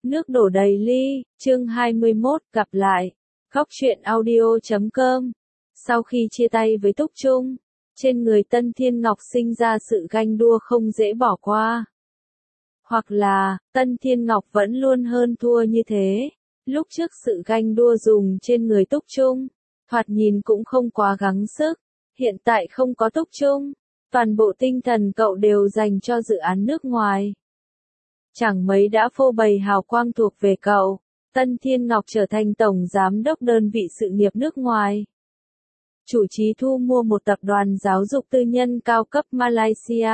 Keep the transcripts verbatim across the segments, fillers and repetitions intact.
Nước đổ đầy ly, chương hai mươi mốt, gặp lại. Góc truyện audio chấm com. Sau khi chia tay với Túc Trung, trên người Tân Thiên Ngọc sinh ra sự ganh đua không dễ bỏ qua. Hoặc là, Tân Thiên Ngọc vẫn luôn hơn thua như thế. Lúc trước sự ganh đua dùng trên người Túc Trung, thoạt nhìn cũng không quá gắng sức. Hiện tại không có Túc Trung, toàn bộ tinh thần cậu đều dành cho dự án nước ngoài. Chẳng mấy đã phô bày hào quang thuộc về cậu, Tân Thiên Ngọc trở thành tổng giám đốc đơn vị sự nghiệp nước ngoài. Chủ trì thu mua một tập đoàn giáo dục tư nhân cao cấp Malaysia.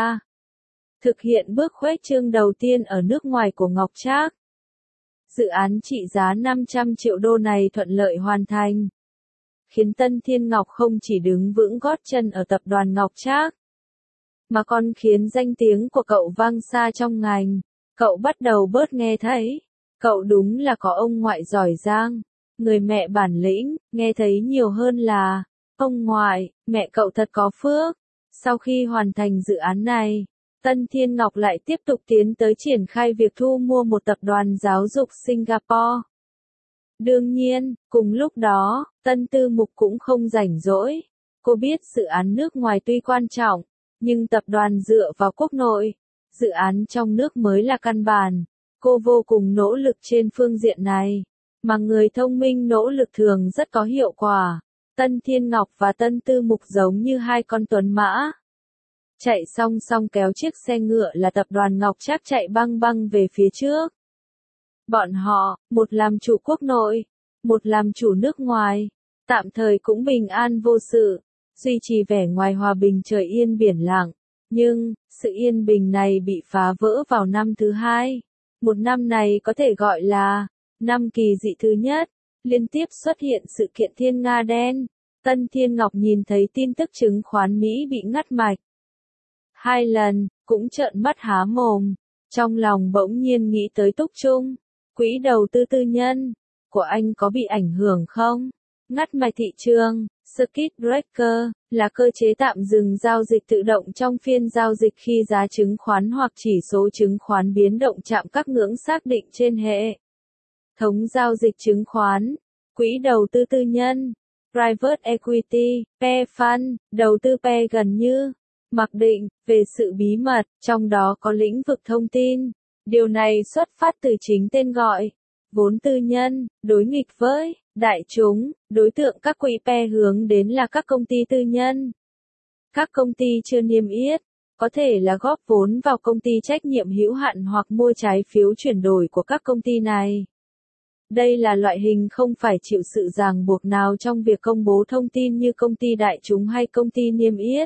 Thực hiện bước khuếch trương đầu tiên ở nước ngoài của Ngọc Trác. Dự án trị giá năm trăm triệu đô này thuận lợi hoàn thành, khiến Tân Thiên Ngọc không chỉ đứng vững gót chân ở tập đoàn Ngọc Trác, mà còn khiến danh tiếng của cậu vang xa trong ngành. Cậu bắt đầu bớt nghe thấy, cậu đúng là có ông ngoại giỏi giang, người mẹ bản lĩnh, nghe thấy nhiều hơn là, ông ngoại, mẹ cậu thật có phước. Sau khi hoàn thành dự án này, Tân Thiên Ngọc lại tiếp tục tiến tới triển khai việc thu mua một tập đoàn giáo dục Singapore. Đương nhiên, cùng lúc đó, Tân Tư Mục cũng không rảnh rỗi. Cô biết dự án nước ngoài tuy quan trọng, nhưng tập đoàn dựa vào quốc nội, dự án trong nước mới là căn bản. Cô vô cùng nỗ lực trên phương diện này, mà người thông minh nỗ lực thường rất có hiệu quả. Tân Thiên Ngọc và Tân Tư Mục giống như hai con tuấn mã, chạy song song kéo chiếc xe ngựa là tập đoàn Ngọc Trác chạy băng băng về phía trước. Bọn họ, một làm chủ quốc nội, một làm chủ nước ngoài, tạm thời cũng bình an vô sự, duy trì vẻ ngoài hòa bình trời yên biển lặng. Nhưng, sự yên bình này bị phá vỡ vào năm thứ hai. Một năm này có thể gọi là năm kỳ dị thứ nhất, liên tiếp xuất hiện sự kiện thiên nga đen. Tân Thiên Ngọc nhìn thấy tin tức chứng khoán Mỹ bị ngắt mạch hai lần, cũng trợn mắt há mồm, trong lòng bỗng nhiên nghĩ tới Túc Trung. Quỹ đầu tư tư nhân của anh có bị ảnh hưởng không? Ngắt mạch thị trường, Circuit Breaker, là cơ chế tạm dừng giao dịch tự động trong phiên giao dịch khi giá chứng khoán hoặc chỉ số chứng khoán biến động chạm các ngưỡng xác định trên hệ thống giao dịch chứng khoán. Quỹ đầu tư tư nhân, Private Equity, P Fund, đầu tư P gần như mặc định về sự bí mật, trong đó có lĩnh vực thông tin. Điều này xuất phát từ chính tên gọi, vốn tư nhân, đối nghịch với đại chúng. Đối tượng các quỹ P hướng đến là các công ty tư nhân, các công ty chưa niêm yết, có thể là góp vốn vào công ty trách nhiệm hữu hạn hoặc mua trái phiếu chuyển đổi của các công ty này. Đây là loại hình không phải chịu sự ràng buộc nào trong việc công bố thông tin như công ty đại chúng hay công ty niêm yết.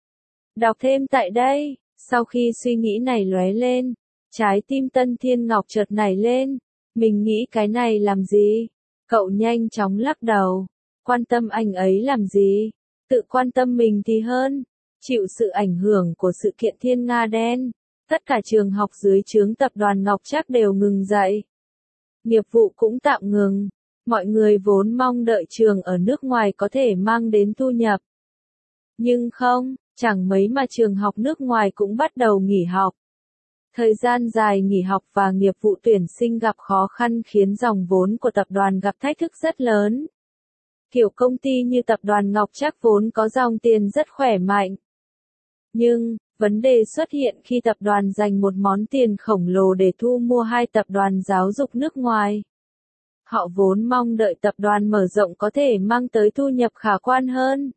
Đọc thêm tại đây. Sau khi suy nghĩ này lóe lên, trái tim Tân Thiên Ngọc chợt nảy lên. Mình nghĩ cái này làm gì? Cậu nhanh chóng lắc đầu. Quan tâm anh ấy làm gì? Tự quan tâm mình thì hơn. Chịu sự ảnh hưởng của sự kiện thiên nga đen, tất cả trường học dưới trướng tập đoàn Ngọc Trác đều ngừng dạy. Nghiệp vụ cũng tạm ngừng. Mọi người vốn mong đợi trường ở nước ngoài có thể mang đến thu nhập. Nhưng không, chẳng mấy mà trường học nước ngoài cũng bắt đầu nghỉ học. Thời gian dài nghỉ học và nghiệp vụ tuyển sinh gặp khó khăn khiến dòng vốn của tập đoàn gặp thách thức rất lớn. Kiểu công ty như tập đoàn Ngọc Trác vốn có dòng tiền rất khỏe mạnh. Nhưng, vấn đề xuất hiện khi tập đoàn dành một món tiền khổng lồ để thu mua hai tập đoàn giáo dục nước ngoài. Họ vốn mong đợi tập đoàn mở rộng có thể mang tới thu nhập khả quan hơn.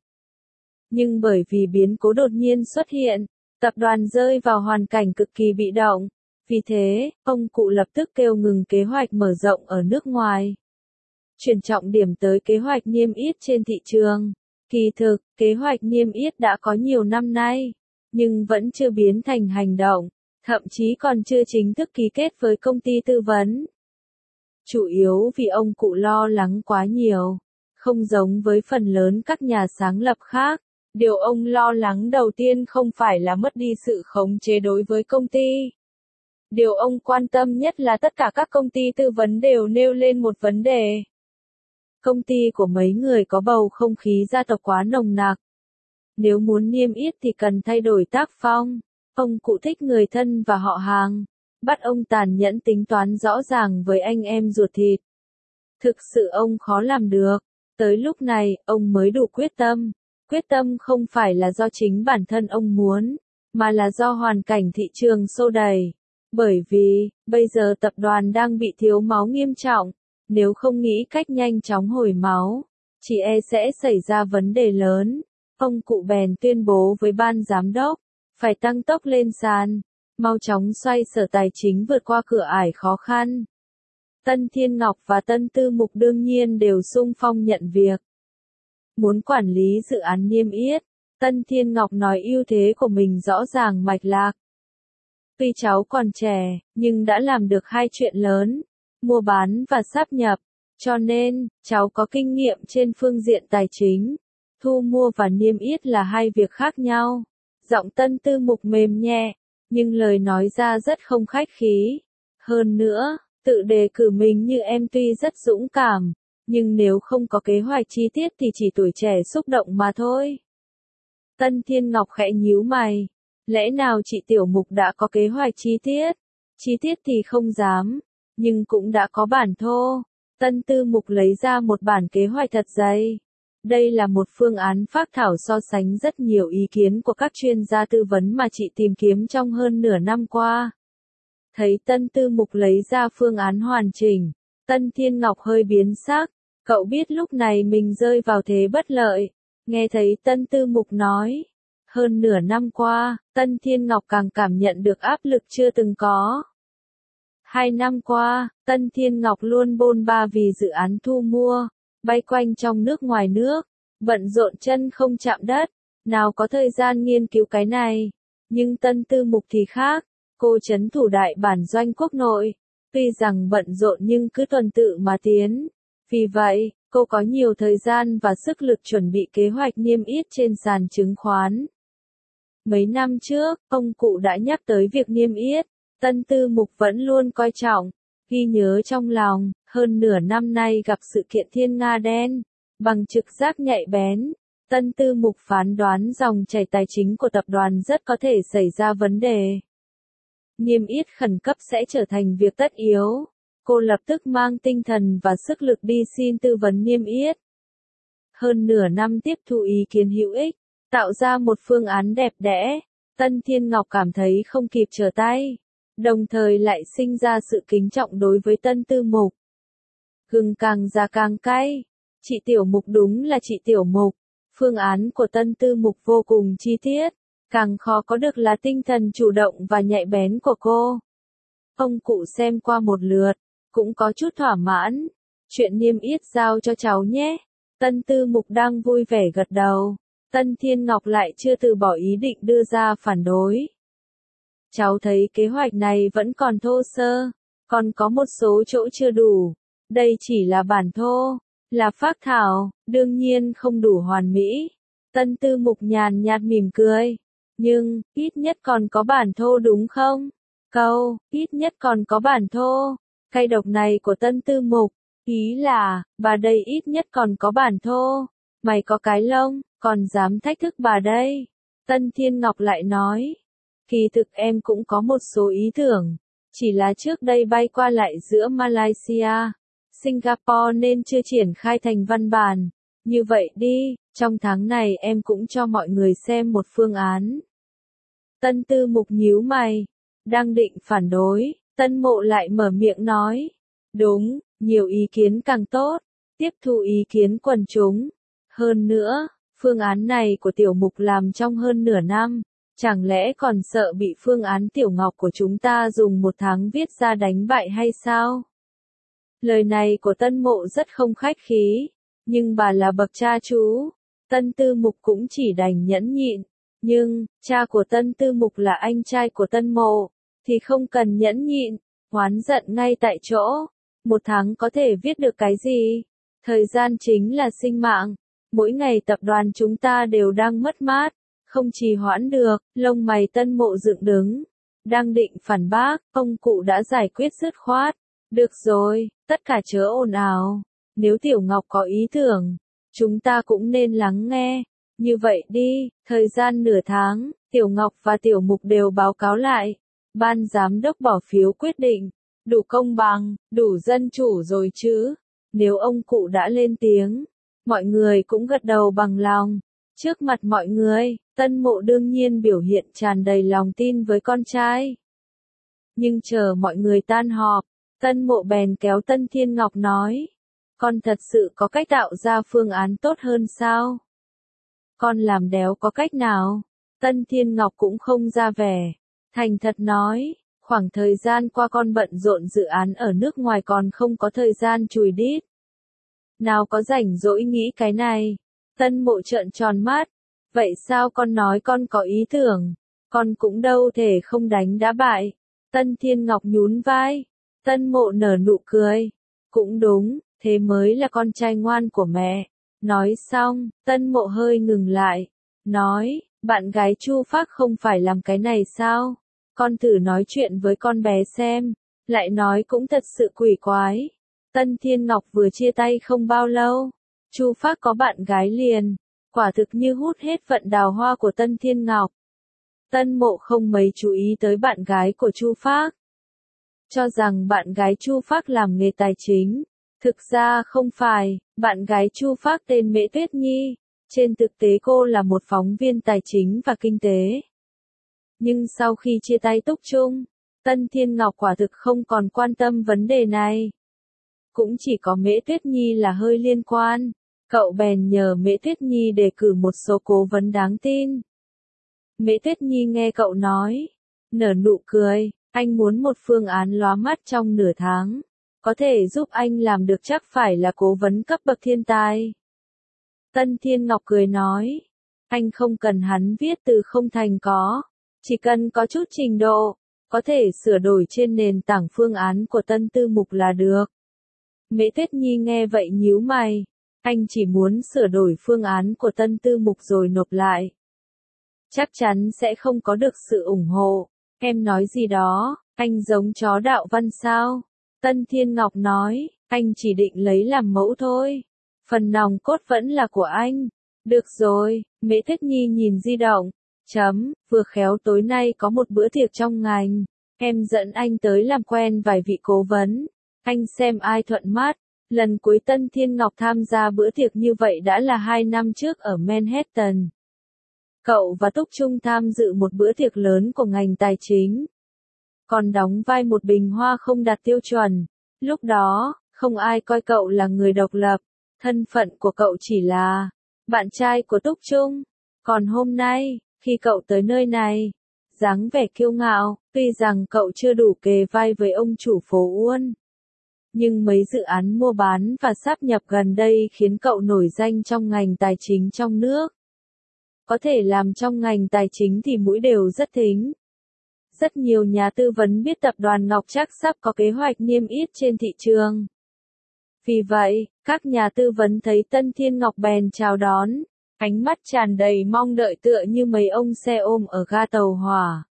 Nhưng bởi vì biến cố đột nhiên xuất hiện, tập đoàn rơi vào hoàn cảnh cực kỳ bị động. Vì thế, ông cụ lập tức kêu ngừng kế hoạch mở rộng ở nước ngoài. Chuyển trọng điểm tới kế hoạch niêm yết trên thị trường. Kỳ thực, kế hoạch niêm yết đã có nhiều năm nay, nhưng vẫn chưa biến thành hành động, thậm chí còn chưa chính thức ký kết với công ty tư vấn. Chủ yếu vì ông cụ lo lắng quá nhiều, không giống với phần lớn các nhà sáng lập khác. Điều ông lo lắng đầu tiên không phải là mất đi sự khống chế đối với công ty. Điều ông quan tâm nhất là tất cả các công ty tư vấn đều nêu lên một vấn đề. Công ty của mấy người có bầu không khí gia tộc quá nồng nặc. Nếu muốn niêm yết thì cần thay đổi tác phong. Ông cụ thích người thân và họ hàng. bắt ông tàn nhẫn tính toán rõ ràng với anh em ruột thịt. Thực sự ông khó làm được. Tới lúc này, ông mới đủ quyết tâm. Quyết tâm không phải là do chính bản thân ông muốn, mà là do hoàn cảnh thị trường xô đẩy. Bởi vì, bây giờ tập đoàn đang bị thiếu máu nghiêm trọng, nếu không nghĩ cách nhanh chóng hồi máu, chỉ e sẽ xảy ra vấn đề lớn. Ông cụ bèn tuyên bố với ban giám đốc, phải tăng tốc lên sàn, mau chóng xoay sở tài chính vượt qua cửa ải khó khăn. Tân Thiên Ngọc và Tân Tư Mục đương nhiên đều xung phong nhận việc. Muốn quản lý dự án niêm yết, Tân Thiên Ngọc nói ưu thế của mình rõ ràng mạch lạc. Tuy cháu còn trẻ, nhưng đã làm được hai chuyện lớn, mua bán và sáp nhập, cho nên, cháu có kinh nghiệm trên phương diện tài chính. Thu mua và niêm yết là hai việc khác nhau. Giọng Tân Tư Mục mềm nhẹ, nhưng lời nói ra rất không khách khí. Hơn nữa, tự đề cử mình như em tuy rất dũng cảm, nhưng nếu không có kế hoạch chi tiết thì chỉ tuổi trẻ xúc động mà thôi. Tân Thiên Ngọc khẽ nhíu mày. Lẽ nào chị Tiểu Mục đã có kế hoạch chi tiết? Chi tiết thì không dám, nhưng cũng đã có bản thô. Tân Tư Mục lấy ra một bản kế hoạch thật dày. Đây là một phương án phác thảo so sánh rất nhiều ý kiến của các chuyên gia tư vấn mà chị tìm kiếm trong hơn nửa năm qua. Thấy Tân Tư Mục lấy ra phương án hoàn chỉnh, Tân Thiên Ngọc hơi biến sắc. Cậu biết lúc này mình rơi vào thế bất lợi. Nghe thấy Tân Tư Mục nói. Hơn nửa năm qua, Tân Thiên Ngọc càng cảm nhận được áp lực chưa từng có. Hai năm qua, Tân Thiên Ngọc luôn bôn ba vì dự án thu mua, bay quanh trong nước ngoài nước, bận rộn chân không chạm đất, nào có thời gian nghiên cứu cái này. Nhưng Tân Tư Mục thì khác, cô trấn thủ đại bản doanh quốc nội, tuy rằng bận rộn nhưng cứ tuần tự mà tiến. Vì vậy, cô có nhiều thời gian và sức lực chuẩn bị kế hoạch niêm yết trên sàn chứng khoán. Mấy năm trước, ông cụ đã nhắc tới việc niêm yết, Tân Tư Mục vẫn luôn coi trọng, ghi nhớ trong lòng. Hơn nửa năm nay gặp sự kiện thiên nga đen, bằng trực giác nhạy bén, Tân Tư Mục phán đoán dòng chảy tài chính của tập đoàn rất có thể xảy ra vấn đề. Niêm yết khẩn cấp sẽ trở thành việc tất yếu. Cô lập tức mang tinh thần và sức lực đi xin tư vấn niêm yết. Hơn nửa năm tiếp thu ý kiến hữu ích, tạo ra một phương án đẹp đẽ, Tân Thiên Ngọc cảm thấy không kịp trở tay, đồng thời lại sinh ra sự kính trọng đối với Tân Tư Mục. Gừng càng già càng cay, chị Tiểu Mục đúng là chị Tiểu Mục, phương án của Tân Tư Mục vô cùng chi tiết, càng khó có được là tinh thần chủ động và nhạy bén của cô. Ông cụ xem qua một lượt, cũng có chút thỏa mãn, chuyện niêm yết giao cho cháu nhé. Tân Tư Mục đang vui vẻ gật đầu. Tân Thiên Ngọc lại chưa từ bỏ ý định đưa ra phản đối. Cháu thấy kế hoạch này vẫn còn thô sơ, còn có một số chỗ chưa đủ. Đây chỉ là bản thô, là phác thảo, đương nhiên không đủ hoàn mỹ. Tân Tư Mục nhàn nhạt mỉm cười. Nhưng, ít nhất còn có bản thô đúng không? Câu, ít nhất còn có bản thô. Cay độc này của Tân Tư Mục, ý là, bà đây ít nhất còn có bản thô. Mày có cái lông, còn dám thách thức bà đây. Tân Thiên Ngọc lại nói. Kỳ thực em cũng có một số ý tưởng. Chỉ là trước đây bay qua lại giữa Malaysia, Singapore nên chưa triển khai thành văn bản. Như vậy đi, trong tháng này em cũng cho mọi người xem một phương án. Tân Tư Mục nhíu mày, đang định phản đối, Tân Mộ lại mở miệng nói. Đúng, nhiều ý kiến càng tốt, tiếp thu ý kiến quần chúng. Hơn nữa, phương án này của Tiểu Mục làm trong hơn nửa năm, chẳng lẽ còn sợ bị phương án Tiểu Ngọc của chúng ta dùng một tháng viết ra đánh bại hay sao? Lời này của Tân Mộ rất không khách khí, nhưng bà là bậc cha chú, Tân Tư Mục cũng chỉ đành nhẫn nhịn. Nhưng, cha của Tân Tư Mục là anh trai của Tân Mộ, thì không cần nhẫn nhịn, oán giận ngay tại chỗ. Một tháng có thể viết được cái gì? Thời gian chính là sinh mạng. Mỗi ngày tập đoàn chúng ta đều đang mất mát, không trì hoãn được. Lông mày Tân Mộ dựng đứng, đang định phản bác, ông cụ đã giải quyết dứt khoát. Được rồi, tất cả chớ ồn ào. Nếu Tiểu Ngọc có ý tưởng, chúng ta cũng nên lắng nghe. Như vậy đi, thời gian nửa tháng, Tiểu Ngọc và Tiểu Mục đều báo cáo lại. Ban giám đốc bỏ phiếu quyết định. Đủ công bằng, đủ dân chủ rồi chứ. Nếu ông cụ đã lên tiếng, mọi người cũng gật đầu bằng lòng. Trước mặt mọi người, Tân Mộ đương nhiên biểu hiện tràn đầy lòng tin với con trai. Nhưng chờ mọi người tan họp, Tân Mộ bèn kéo Tân Thiên Ngọc nói. Con thật sự có cách tạo ra phương án tốt hơn sao? Con làm đéo có cách nào? Tân Thiên Ngọc cũng không ra vẻ. Thành thật nói, khoảng thời gian qua con bận rộn dự án ở nước ngoài còn không có thời gian chùi đít. Nào có rảnh rỗi nghĩ cái này. Tân Mộ trợn tròn mắt. Vậy sao con nói con có ý tưởng? Con cũng đâu thể không đánh đã bại. Tân Thiên Ngọc nhún vai. Tân Mộ nở nụ cười. Cũng đúng, thế mới là con trai ngoan của mẹ. Nói xong, Tân Mộ hơi ngừng lại. Nói, bạn gái Chu Phác không phải làm cái này sao? Con thử nói chuyện với con bé xem. Lại nói cũng thật sự quỷ quái. Tân Thiên Ngọc vừa chia tay không bao lâu. Chu Phác có bạn gái liền. Quả thực như hút hết vận đào hoa của Tân Thiên Ngọc. Tân Mộ không mấy chú ý tới bạn gái của Chu Phác. Cho rằng bạn gái Chu Phác làm nghề tài chính. Thực ra không phải, bạn gái Chu Phác tên Mễ Tuyết Nhi. Trên thực tế cô là một phóng viên tài chính và kinh tế. Nhưng sau khi chia tay Túc Trung, Tân Thiên Ngọc quả thực không còn quan tâm vấn đề này. Cũng chỉ có Mễ Tuyết Nhi là hơi liên quan. Cậu bèn nhờ Mễ Tuyết Nhi đề cử một số cố vấn đáng tin. Mễ Tuyết Nhi nghe cậu nói, nở nụ cười, anh muốn một phương án lóa mắt trong nửa tháng. Có thể giúp anh làm được chắc phải là cố vấn cấp bậc thiên tài. Tân Thiên Ngọc cười nói, anh không cần hắn viết từ không thành có. Chỉ cần có chút trình độ, có thể sửa đổi trên nền tảng phương án của Tân Tư Mục là được. Mễ Tuyết Nhi nghe vậy nhíu mày. Anh chỉ muốn sửa đổi phương án của Tân Tư Mục rồi nộp lại. Chắc chắn sẽ không có được sự ủng hộ. Em nói gì đó, anh giống chó đạo văn sao? Tân Thiên Ngọc nói, anh chỉ định lấy làm mẫu thôi. Phần nòng cốt vẫn là của anh. Được rồi, Mễ Tuyết Nhi nhìn di động. Chấm, vừa khéo tối nay có một bữa tiệc trong ngành. Em dẫn anh tới làm quen vài vị cố vấn. Anh xem ai thuận mắt. Lần cuối Tân Thiên Ngọc tham gia bữa tiệc như vậy đã là hai năm trước ở Manhattan. Cậu và Túc Trung tham dự một bữa tiệc lớn của ngành tài chính. Còn đóng vai một bình hoa không đạt tiêu chuẩn. Lúc đó, không ai coi cậu là người độc lập. Thân phận của cậu chỉ là bạn trai của Túc Trung. Còn hôm nay, khi cậu tới nơi này, dáng vẻ kiêu ngạo, tuy rằng cậu chưa đủ kề vai với ông chủ phố Uôn. Nhưng mấy dự án mua bán và sáp nhập gần đây khiến cậu nổi danh trong ngành tài chính trong nước. Có thể làm trong ngành tài chính thì mũi đều rất thính. Rất nhiều nhà tư vấn biết tập đoàn Ngọc Trác sắp có kế hoạch niêm yết trên thị trường. Vì vậy, các nhà tư vấn thấy Tân Thiên Ngọc bèn chào đón, ánh mắt tràn đầy mong đợi tựa như mấy ông xe ôm ở ga tàu hỏa.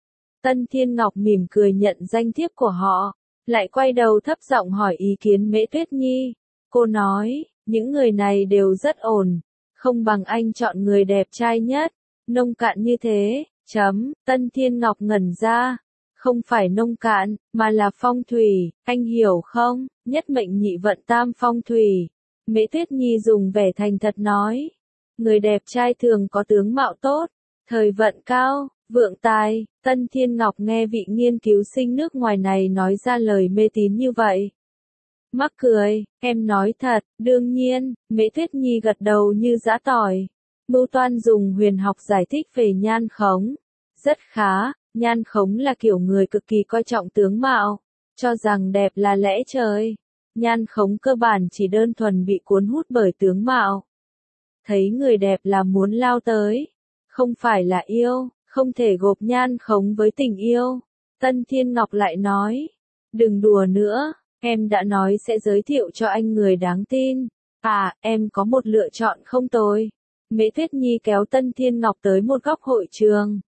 Tân Thiên Ngọc mỉm cười nhận danh thiếp của họ, lại quay đầu thấp giọng hỏi ý kiến Mễ Tuyết Nhi. Cô nói, những người này đều rất ổn, không bằng anh chọn người đẹp trai nhất, nông cạn như thế, chấm, Tân Thiên Ngọc ngẩn ra. Không phải nông cạn, mà là phong thủy, anh hiểu không, nhất mệnh nhị vận tam phong thủy. Mễ Tuyết Nhi dùng vẻ thành thật nói. Người đẹp trai thường có tướng mạo tốt, thời vận cao, vượng tài. Tân Thiên Ngọc nghe vị nghiên cứu sinh nước ngoài này nói ra lời mê tín như vậy. Mắc cười, em nói thật, đương nhiên, Mễ Tuyết Nhi gật đầu như giã tỏi. Mưu toan dùng huyền học giải thích về nhan khống. Rất khá, nhan khống là kiểu người cực kỳ coi trọng tướng mạo, cho rằng đẹp là lẽ trời. Nhan khống cơ bản chỉ đơn thuần bị cuốn hút bởi tướng mạo. Thấy người đẹp là muốn lao tới, không phải là yêu, không thể gộp nhan khống với tình yêu. Tân Thiên Ngọc lại nói, đừng đùa nữa, em đã nói sẽ giới thiệu cho anh người đáng tin. À, em có một lựa chọn không tồi. Mễ Tuyết Nhi kéo Tân Thiên Ngọc tới một góc hội trường.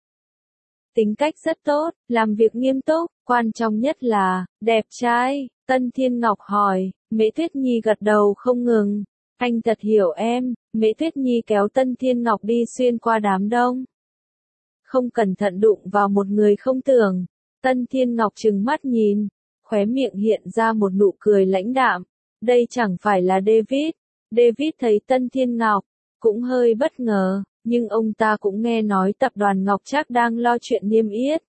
Tính cách rất tốt, làm việc nghiêm túc, quan trọng nhất là, đẹp trai. Tân Thiên Ngọc hỏi, Mễ Tuyết Nhi gật đầu không ngừng. Anh thật hiểu em. Mễ Tuyết Nhi kéo Tân Thiên Ngọc đi xuyên qua đám đông. Không cẩn thận đụng vào một người không tưởng. Tân Thiên Ngọc trừng mắt nhìn, khóe miệng hiện ra một nụ cười lãnh đạm. Đây chẳng phải là David. David thấy Tân Thiên Ngọc, cũng hơi bất ngờ, nhưng ông ta cũng nghe nói tập đoàn Ngọc Trác đang lo chuyện niêm yết.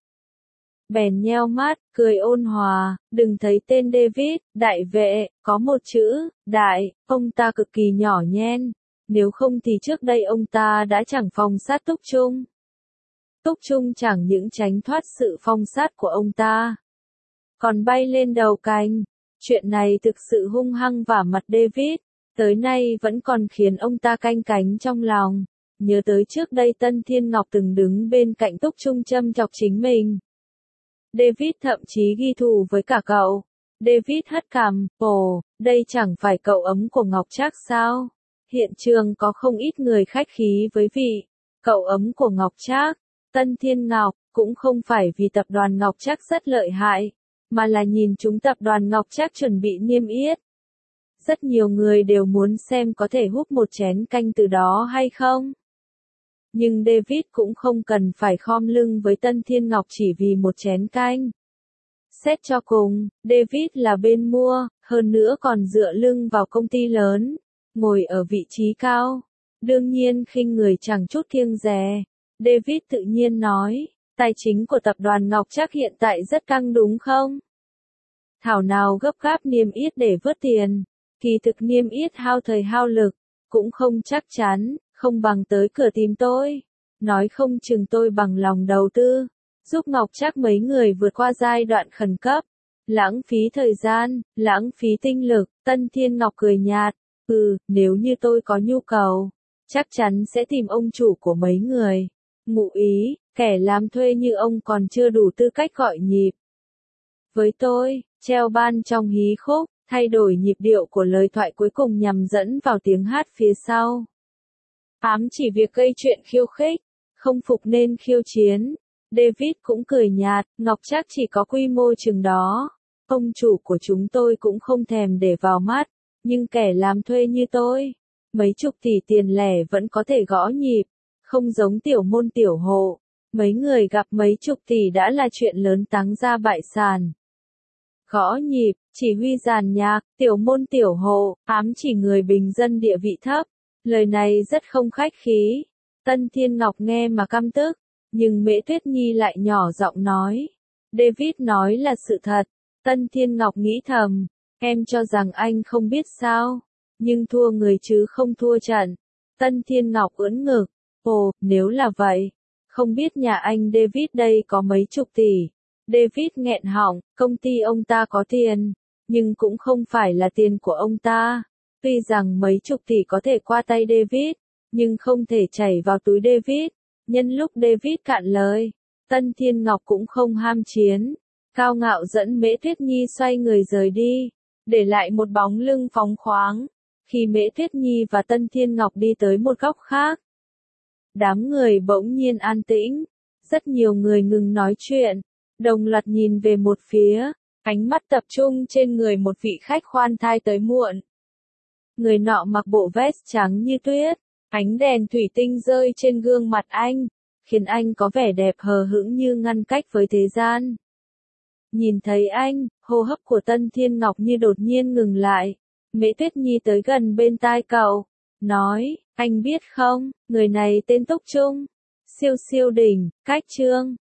Bèn nheo mắt, cười ôn hòa, đừng thấy tên David, đại vệ, có một chữ, đại, ông ta cực kỳ nhỏ nhen. Nếu không thì trước đây ông ta đã chẳng phong sát Túc Trung. Túc Trung chẳng những tránh thoát sự phong sát của ông ta, còn bay lên đầu cành. Chuyện này thực sự hung hăng vả mặt David, tới nay vẫn còn khiến ông ta canh cánh trong lòng. Nhớ tới trước đây Tân Thiên Ngọc từng đứng bên cạnh Túc Trung châm chọc chính mình. David thậm chí ghi thù với cả cậu. David hất cằm, ồ, đây chẳng phải cậu ấm của Ngọc Trác sao? Hiện trường có không ít người khách khí với vị cậu ấm của Ngọc Trác. Tân Thiên Ngọc, cũng không phải vì tập đoàn Ngọc Trác rất lợi hại, mà là nhìn chúng tập đoàn Ngọc Trác chuẩn bị niêm yết. Rất nhiều người đều muốn xem có thể húp một chén canh từ đó hay không. Nhưng David cũng không cần phải khom lưng với Tân Thiên Ngọc chỉ vì một chén canh. Xét cho cùng, David là bên mua, hơn nữa còn dựa lưng vào công ty lớn, ngồi ở vị trí cao. Đương nhiên khinh người chẳng chút kiêng dè. David tự nhiên nói, tài chính của tập đoàn Ngọc Trác hiện tại rất căng đúng không? Thảo nào gấp gáp niêm yết để vớt tiền, kỳ thực niêm yết hao thời hao lực, cũng không chắc chắn, không bằng tới cửa tìm tôi. Nói không chừng tôi bằng lòng đầu tư, giúp Ngọc Trác mấy người vượt qua giai đoạn khẩn cấp. Lãng phí thời gian, lãng phí tinh lực. Tân Thiên Ngọc cười nhạt, ừ, nếu như tôi có nhu cầu, chắc chắn sẽ tìm ông chủ của mấy người. Ngụ ý, kẻ làm thuê như ông còn chưa đủ tư cách gọi nhịp. Với tôi, treo ban trong hí khúc, thay đổi nhịp điệu của lời thoại cuối cùng nhằm dẫn vào tiếng hát phía sau. Ám chỉ việc gây chuyện khiêu khích, không phục nên khiêu chiến. David cũng cười nhạt, Ngọc Trác chỉ có quy mô chừng đó. Ông chủ của chúng tôi cũng không thèm để vào mắt, nhưng kẻ làm thuê như tôi, mấy chục tỷ tiền lẻ vẫn có thể gõ nhịp, không giống tiểu môn tiểu hộ. Mấy người gặp mấy chục tỷ đã là chuyện lớn táng ra bại sản. Gõ nhịp, chỉ huy dàn nhạc, tiểu môn tiểu hộ, ám chỉ người bình dân địa vị thấp. Lời này rất không khách khí. Tân Thiên Ngọc nghe mà căm tức, nhưng Mễ Tuyết Nhi lại nhỏ giọng nói. David nói là sự thật. Tân Thiên Ngọc nghĩ thầm, em cho rằng anh không biết sao, nhưng thua người chứ không thua trận. Tân Thiên Ngọc ưỡn ngực, ồ, nếu là vậy, không biết nhà anh David đây có mấy chục tỷ. David nghẹn họng, công ty ông ta có tiền, nhưng cũng không phải là tiền của ông ta. Tuy rằng mấy chục tỷ có thể qua tay David, nhưng không thể chảy vào túi David. Nhân lúc David cạn lời, Tân Thiên Ngọc cũng không ham chiến, cao ngạo dẫn Mễ Tuyết Nhi xoay người rời đi, để lại một bóng lưng phóng khoáng. Khi Mễ Tuyết Nhi và Tân Thiên Ngọc đi tới một góc khác, đám người bỗng nhiên an tĩnh, rất nhiều người ngừng nói chuyện, đồng loạt nhìn về một phía, ánh mắt tập trung trên người một vị khách khoan thai tới muộn. Người nọ mặc bộ vest trắng như tuyết, ánh đèn thủy tinh rơi trên gương mặt anh, khiến anh có vẻ đẹp hờ hững như ngăn cách với thế gian. Nhìn thấy anh, hô hấp của Tân Thiên Ngọc như đột nhiên ngừng lại. Mễ Tuyết Nhi tới gần bên tai cậu, nói, anh biết không, người này tên Túc Trung, siêu siêu đỉnh, cách trương,